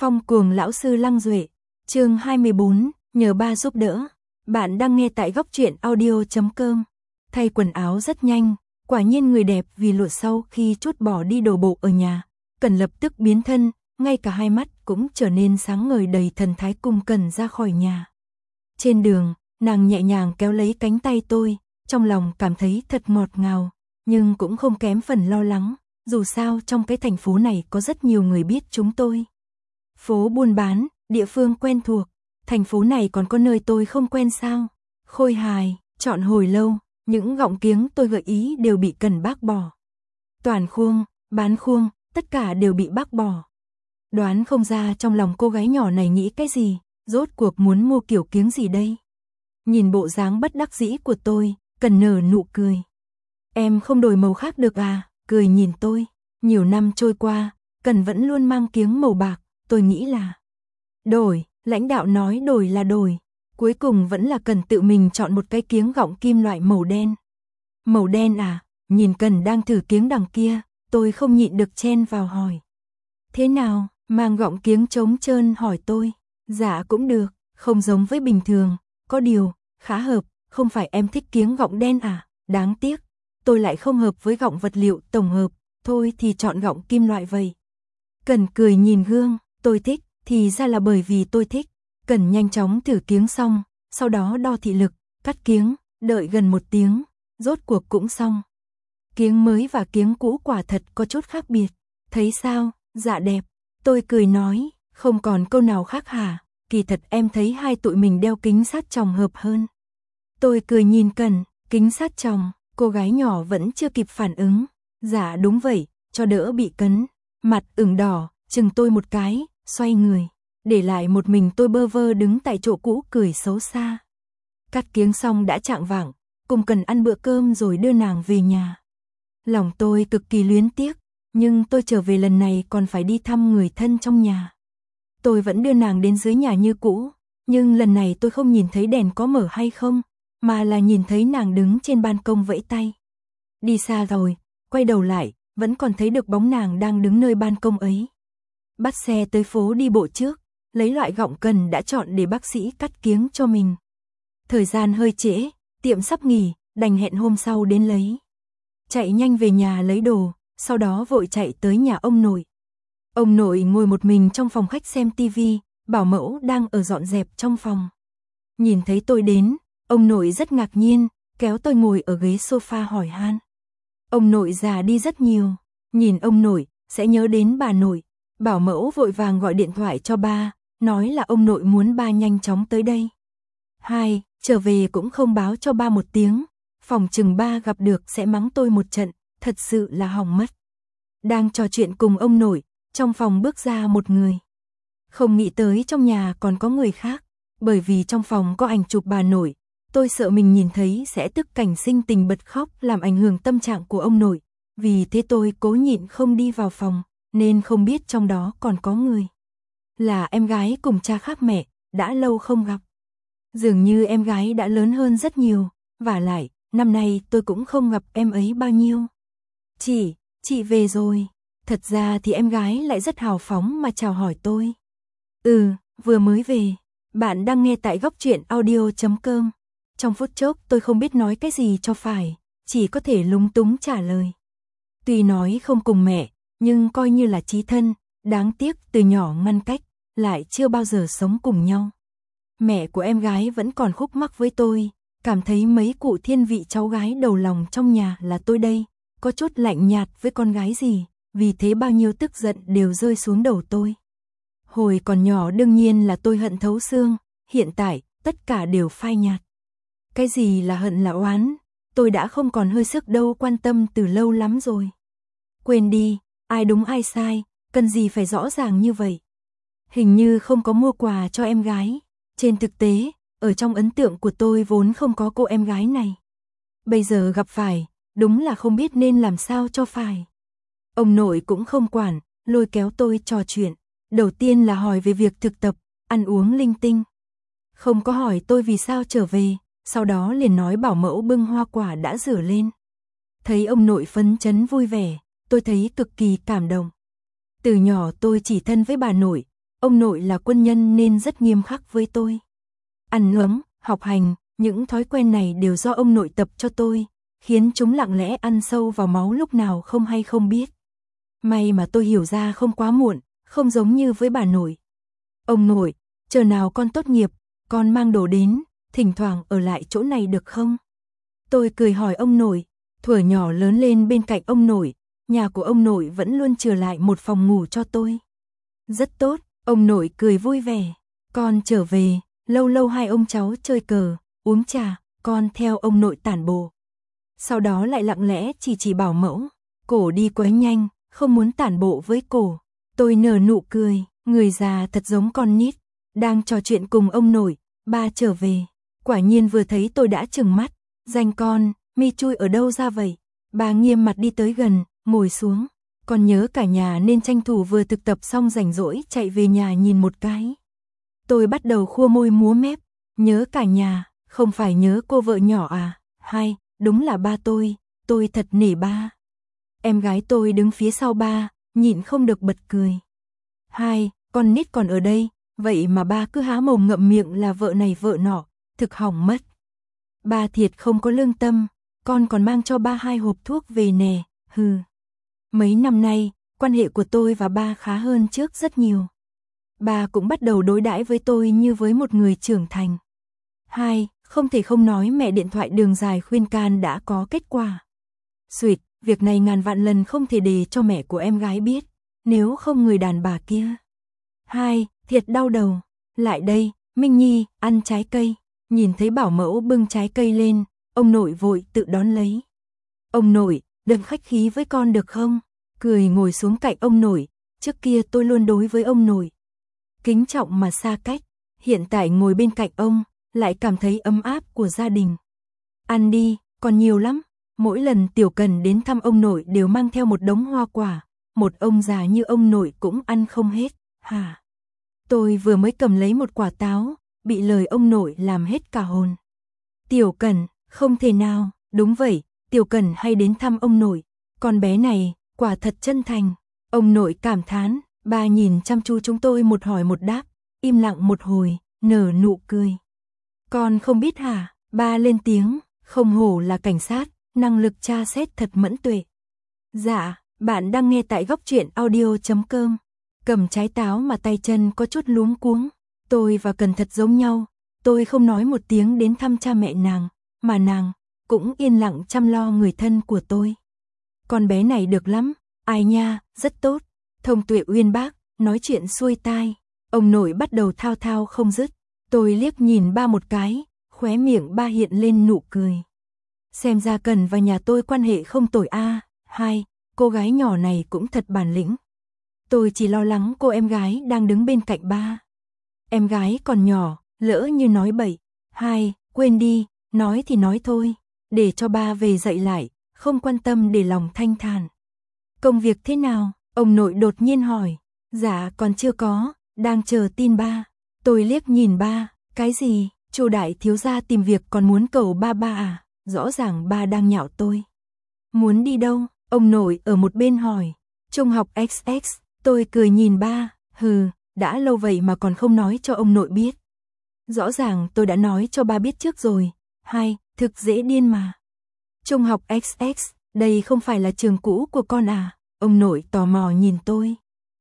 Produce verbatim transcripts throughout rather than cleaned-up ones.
Phong cuồng lão sư Lăng Duệ, chương hai mươi bốn, nhờ ba giúp đỡ. Bạn đang nghe tại góc truyện audio chấm com. Thay quần áo rất nhanh, quả nhiên người đẹp vì lụa sau khi trút bỏ đi đồ bộ ở nhà, Cần lập tức biến thân, ngay cả hai mắt cũng trở nên sáng ngời đầy thần thái cùng Cần ra khỏi nhà. Trên đường, nàng nhẹ nhàng kéo lấy cánh tay tôi, trong lòng cảm thấy thật ngọt ngào, nhưng cũng không kém phần lo lắng, dù sao trong cái thành phố này có rất nhiều người biết chúng tôi. Phố buôn bán, địa phương quen thuộc, thành phố này còn có nơi tôi không quen sao? Khôi hài, chọn hồi lâu, những gọng kiếng tôi gợi ý đều bị Cần bác bỏ. Toàn khuôn, bán khuôn, tất cả đều bị bác bỏ. Đoán không ra trong lòng cô gái nhỏ này nghĩ cái gì, rốt cuộc muốn mua kiểu kiếng gì đây? Nhìn bộ dáng bất đắc dĩ của tôi, Cần nở nụ cười. Em không đổi màu khác được à? Cười nhìn tôi. Nhiều năm trôi qua, Cần vẫn luôn mang kiếng màu bạc, tôi nghĩ là đổi, lãnh đạo nói đổi là đổi. Cuối cùng vẫn là Cần tự mình chọn một cái kiếng gọng kim loại màu đen. Màu đen à? Nhìn Cần đang thử kiếng đằng kia, tôi không nhịn được chen vào hỏi. Thế nào, mang gọng kiếng trống trơn hỏi tôi. Dạ cũng được, không giống với bình thường, có điều, khá hợp, không phải em thích kiếng gọng đen à? Đáng tiếc, tôi lại không hợp với gọng vật liệu tổng hợp, thôi thì chọn gọng kim loại vậy. Cần cười nhìn gương, tôi thích, thì ra là bởi vì tôi thích. Cần nhanh chóng thử kiếng xong, sau đó đo thị lực, cắt kiếng, đợi gần một tiếng, rốt cuộc cũng xong. Kiếng mới và kiếng cũ quả thật có chút khác biệt. Thấy sao? Dạ đẹp. Tôi cười nói, không còn câu nào khác hả? Kỳ thật em thấy hai tụi mình đeo kính sát tròng hợp hơn. Tôi cười nhìn Cần, kính sát tròng, cô gái nhỏ vẫn chưa kịp phản ứng. Dạ đúng vậy, cho đỡ bị cấn. Mặt ửng đỏ, chừng tôi một cái, xoay người. Để lại một mình tôi bơ vơ đứng tại chỗ cũ cười xấu xa. Cắt kiếng xong đã chạng vạng, cùng Cần ăn bữa cơm rồi đưa nàng về nhà. Lòng tôi cực kỳ luyến tiếc, nhưng tôi trở về lần này còn phải đi thăm người thân trong nhà. Tôi vẫn đưa nàng đến dưới nhà như cũ, nhưng lần này tôi không nhìn thấy đèn có mở hay không, mà là nhìn thấy nàng đứng trên ban công vẫy tay. Đi xa rồi, quay đầu lại, vẫn còn thấy được bóng nàng đang đứng nơi ban công ấy. Bắt xe tới phố đi bộ trước, lấy loại gọng Cần đã chọn để bác sĩ cắt kiếng cho mình. Thời gian hơi trễ, tiệm sắp nghỉ, đành hẹn hôm sau đến lấy. Chạy nhanh về nhà lấy đồ, sau đó vội chạy tới nhà ông nội. Ông nội ngồi một mình trong phòng khách xem tivi, bảo mẫu đang ở dọn dẹp trong phòng. Nhìn thấy tôi đến, ông nội rất ngạc nhiên, kéo tôi ngồi ở ghế sofa hỏi han. Ông nội già đi rất nhiều, nhìn ông nội, sẽ nhớ đến bà nội. Bảo mẫu vội vàng gọi điện thoại cho ba, nói là ông nội muốn ba nhanh chóng tới đây. Hai, trở về cũng không báo cho ba một tiếng, phòng chừng ba gặp được sẽ mắng tôi một trận, thật sự là hỏng mất. Đang trò chuyện cùng ông nội, trong phòng bước ra một người. Không nghĩ tới trong nhà còn có người khác, bởi vì trong phòng có ảnh chụp bà nội, tôi sợ mình nhìn thấy sẽ tức cảnh sinh tình bật khóc làm ảnh hưởng tâm trạng của ông nội, vì thế tôi cố nhịn không đi vào phòng, nên không biết trong đó còn có người. Là em gái cùng cha khác mẹ, đã lâu không gặp. Dường như em gái đã lớn hơn rất nhiều, vả lại, năm nay tôi cũng không gặp em ấy bao nhiêu. Chị, chị về rồi. Thật ra thì em gái lại rất hào phóng mà chào hỏi tôi. Ừ, vừa mới về. Bạn đang nghe tại góc truyện audio chấm com. Trong phút chốc tôi không biết nói cái gì cho phải, chỉ có thể lúng túng trả lời. Tuy nói không cùng mẹ, nhưng coi như là chí thân, đáng tiếc từ nhỏ ngăn cách, lại chưa bao giờ sống cùng nhau. Mẹ của em gái vẫn còn khúc mắc với tôi, cảm thấy mấy cụ thiên vị cháu gái đầu lòng trong nhà là tôi đây, có chút lạnh nhạt với con gái gì, vì thế bao nhiêu tức giận đều rơi xuống đầu tôi. Hồi còn nhỏ đương nhiên là tôi hận thấu xương, hiện tại, tất cả đều phai nhạt. Cái gì là hận là oán, tôi đã không còn hơi sức đâu quan tâm từ lâu lắm rồi. Quên đi, ai đúng ai sai, cần gì phải rõ ràng như vậy. Hình như không có mua quà cho em gái. Trên thực tế, ở trong ấn tượng của tôi vốn không có cô em gái này. Bây giờ gặp phải, đúng là không biết nên làm sao cho phải. Ông nội cũng không quản, lôi kéo tôi trò chuyện. Đầu tiên là hỏi về việc thực tập, ăn uống linh tinh. Không có hỏi tôi vì sao trở về, sau đó liền nói bảo mẫu bưng hoa quả đã rửa lên. Thấy ông nội phấn chấn vui vẻ, tôi thấy cực kỳ cảm động. Từ nhỏ tôi chỉ thân với bà nội, ông nội là quân nhân nên rất nghiêm khắc với tôi. Ăn uống, học hành, những thói quen này đều do ông nội tập cho tôi, khiến chúng lặng lẽ ăn sâu vào máu lúc nào không hay không biết. May mà tôi hiểu ra không quá muộn, không giống như với bà nội. Ông nội, chờ nào con tốt nghiệp, con mang đồ đến, thỉnh thoảng ở lại chỗ này được không? Tôi cười hỏi ông nội, thuở nhỏ lớn lên bên cạnh ông nội, nhà của ông nội vẫn luôn chừa lại một phòng ngủ cho tôi. Rất tốt, ông nội cười vui vẻ, con trở về, lâu lâu hai ông cháu chơi cờ, uống trà, con theo ông nội tản bộ. Sau đó lại lặng lẽ chỉ chỉ bảo mẫu, cổ đi quá nhanh, không muốn tản bộ với cổ. Tôi nở nụ cười, người già thật giống con nít, đang trò chuyện cùng ông nội, ba trở về. Quả nhiên vừa thấy tôi đã trừng mắt, danh con, mi chui ở đâu ra vậy? Ba nghiêm mặt đi tới gần, ngồi xuống. Con nhớ cả nhà nên tranh thủ vừa thực tập xong rảnh rỗi chạy về nhà nhìn một cái. Tôi bắt đầu khua môi múa mép, nhớ cả nhà, không phải nhớ cô vợ nhỏ à? Hay, đúng là ba tôi, tôi thật nể ba. Em gái tôi đứng phía sau ba, nhịn không được bật cười. Hai, con nít còn ở đây, vậy mà ba cứ há mồm ngậm miệng là vợ này vợ nọ, thực hỏng mất. Ba thiệt không có lương tâm, con còn mang cho ba hai hộp thuốc về nè, hừ. Mấy năm nay, quan hệ của tôi và ba khá hơn trước rất nhiều. Ba cũng bắt đầu đối đãi với tôi như với một người trưởng thành. Hai, không thể không nói mẹ điện thoại đường dài khuyên can đã có kết quả. Xuyệt, việc này ngàn vạn lần không thể để cho mẹ của em gái biết, nếu không người đàn bà kia. Hai, thiệt đau đầu. Lại đây, Minh Nhi, ăn trái cây. Nhìn thấy bảo mẫu bưng trái cây lên, ông nội vội tự đón lấy. Ông nội, đừng khách khí với con được không? Cười ngồi xuống cạnh ông nội, trước kia tôi luôn đối với ông nội kính trọng mà xa cách, hiện tại ngồi bên cạnh ông, lại cảm thấy ấm áp của gia đình. Ăn đi, còn nhiều lắm. Mỗi lần Tiểu Cần đến thăm ông nội đều mang theo một đống hoa quả, một ông già như ông nội cũng ăn không hết. Hả? Tôi vừa mới cầm lấy một quả táo, bị lời ông nội làm hết cả hồn. Tiểu Cần, không thể nào, đúng vậy, Tiểu Cần hay đến thăm ông nội, con bé này, quả thật chân thành. Ông nội cảm thán, ba nhìn chăm chú chúng tôi một hỏi một đáp, im lặng một hồi, nở nụ cười. Con không biết hả? Ba lên tiếng, không hổ là cảnh sát, năng lực tra xét thật mẫn tuệ. Dạ, bạn đang nghe tại góc truyện audio chấm com. Cầm trái táo mà tay chân có chút luống cuống. Tôi và Cần thật giống nhau, tôi không nói một tiếng đến thăm cha mẹ nàng, mà nàng cũng yên lặng chăm lo người thân của tôi. Con bé này được lắm, ai nha, rất tốt, thông tuệ uyên bác, nói chuyện xuôi tai. Ông nội bắt đầu thao thao không dứt. Tôi liếc nhìn ba một cái, khóe miệng ba hiện lên nụ cười. Xem ra Cần và nhà tôi quan hệ không tồi a. Hai, cô gái nhỏ này cũng thật bản lĩnh. Tôi chỉ lo lắng cô em gái đang đứng bên cạnh ba. Em gái còn nhỏ, lỡ như nói bậy. Hai, quên đi, nói thì nói thôi, để cho ba về dạy lại, không quan tâm để lòng thanh thản. Công việc thế nào? Ông nội đột nhiên hỏi. Dạ còn chưa có, đang chờ tin ba. Tôi liếc nhìn ba, cái gì? Chu đại thiếu gia tìm việc còn muốn cầu ba ba à? Rõ ràng ba đang nhạo tôi. Muốn đi đâu? Ông nội ở một bên hỏi. Trung học ích ích, tôi cười nhìn ba, hừ, đã lâu vậy mà còn không nói cho ông nội biết. Rõ ràng tôi đã nói cho ba biết trước rồi. Hai, thực dễ điên mà. Trung học ích ích, đây không phải là trường cũ của con à? Ông nội tò mò nhìn tôi.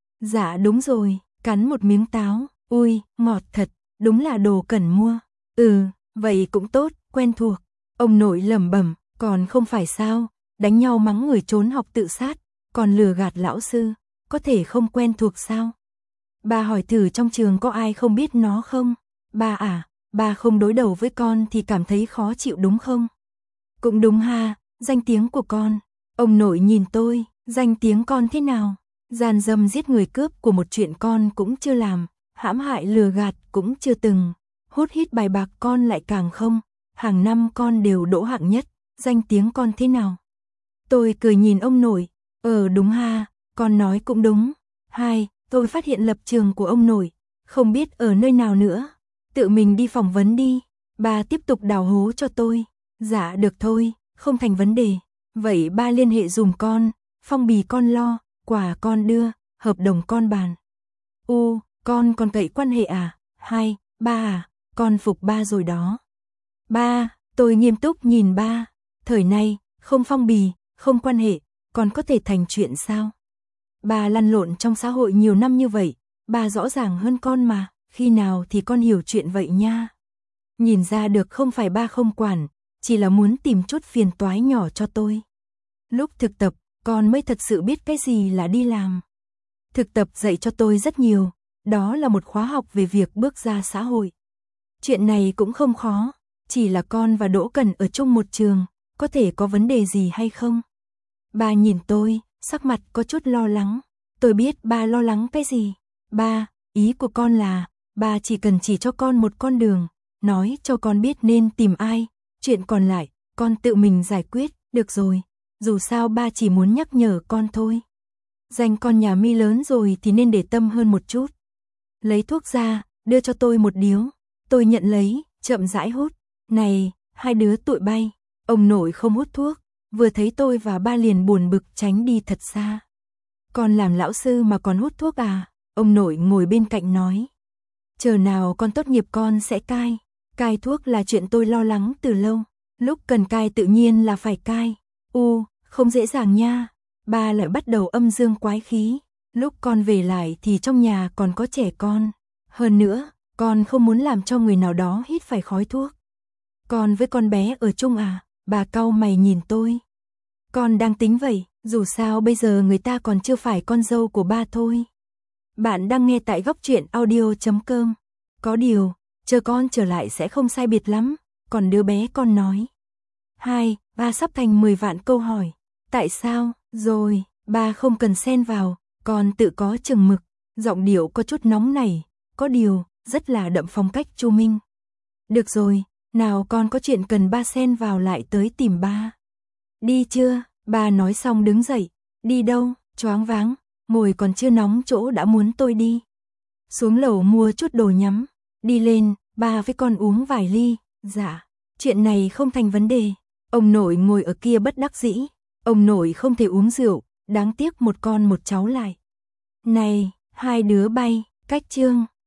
Dạ đúng rồi, cắn một miếng táo, ui, ngọt thật, đúng là đồ Cần mua. Ừ, vậy cũng tốt, quen thuộc. Ông nội lẩm bẩm, còn không phải sao, đánh nhau mắng người trốn học tự sát, còn lừa gạt lão sư, có thể không quen thuộc sao? Ba hỏi thử trong trường có ai không biết nó không? Ba à, ba không đối đầu với con thì cảm thấy khó chịu đúng không? Cũng đúng ha, danh tiếng của con. Ông nội nhìn tôi, danh tiếng con thế nào? Gian dâm giết người cướp của một chuyện con cũng chưa làm, hãm hại lừa gạt cũng chưa từng, hút hít bài bạc con lại càng không, hàng năm con đều đỗ hạng nhất, danh tiếng con thế nào? Tôi cười nhìn ông nội, ờ đúng ha, con nói cũng đúng. Hai, tôi phát hiện lập trường của ông nội, không biết ở nơi nào nữa, tự mình đi phỏng vấn đi. Ba tiếp tục đào hố cho tôi. Dạ được thôi, không thành vấn đề. Vậy ba liên hệ dùm con, phong bì con lo, quà con đưa, hợp đồng con bàn. U, con còn cậy quan hệ à? Hai, ba à, con phục ba rồi đó. Ba, tôi nghiêm túc nhìn ba, thời nay, không phong bì, không quan hệ, còn có thể thành chuyện sao? Ba lăn lộn trong xã hội nhiều năm như vậy, ba rõ ràng hơn con mà, khi nào thì con hiểu chuyện vậy nha. Nhìn ra được không phải ba không quản, chỉ là muốn tìm chút phiền toái nhỏ cho tôi. Lúc thực tập, con mới thật sự biết cái gì là đi làm. Thực tập dạy cho tôi rất nhiều, đó là một khóa học về việc bước ra xã hội. Chuyện này cũng không khó, chỉ là con và Đỗ Cần ở chung một trường, có thể có vấn đề gì hay không? Ba nhìn tôi, sắc mặt có chút lo lắng. Tôi biết ba lo lắng cái gì. Ba, ý của con là, ba chỉ cần chỉ cho con một con đường, nói cho con biết nên tìm ai, chuyện còn lại, con tự mình giải quyết, được rồi. Dù sao ba chỉ muốn nhắc nhở con thôi. Danh con nhà mi lớn rồi thì nên để tâm hơn một chút. Lấy thuốc ra, đưa cho tôi một điếu. Tôi nhận lấy, chậm rãi hút. Này, hai đứa tụi bay, ông nội không hút thuốc. Vừa thấy tôi và ba liền buồn bực tránh đi thật xa. Con làm lão sư mà còn hút thuốc à? Ông nội ngồi bên cạnh nói. Chờ nào con tốt nghiệp con sẽ cai. Cai thuốc là chuyện tôi lo lắng từ lâu. Lúc cần cai tự nhiên là phải cai. U, không dễ dàng nha. Ba lại bắt đầu âm dương quái khí. Lúc con về lại thì trong nhà còn có trẻ con. Hơn nữa, con không muốn làm cho người nào đó hít phải khói thuốc. Con với con bé ở chung à? Bà cau mày nhìn tôi. Con đang tính vậy, dù sao bây giờ người ta còn chưa phải con dâu của ba thôi. Bạn đang nghe tại góc truyện audio chấm com. Có điều, chờ con trở lại sẽ không sai biệt lắm, còn đứa bé con nói. Hai, ba sắp thành mười vạn câu hỏi. Tại sao? Rồi, ba không cần xen vào, con tự có chừng mực. Giọng điệu có chút nóng nảy, có điều, rất là đậm phong cách Chu Minh. Được rồi, nào con có chuyện cần ba xen vào lại tới tìm ba. Đi chưa? Ba nói xong đứng dậy. Đi đâu? Choáng váng, ngồi còn chưa nóng chỗ đã muốn tôi đi. Xuống lầu mua chút đồ nhắm. Đi lên, ba với con uống vài ly. Dạ, chuyện này không thành vấn đề. Ông nội ngồi ở kia bất đắc dĩ. Ông nội không thể uống rượu, đáng tiếc một con một cháu lại. Này, hai đứa bay, cách chương.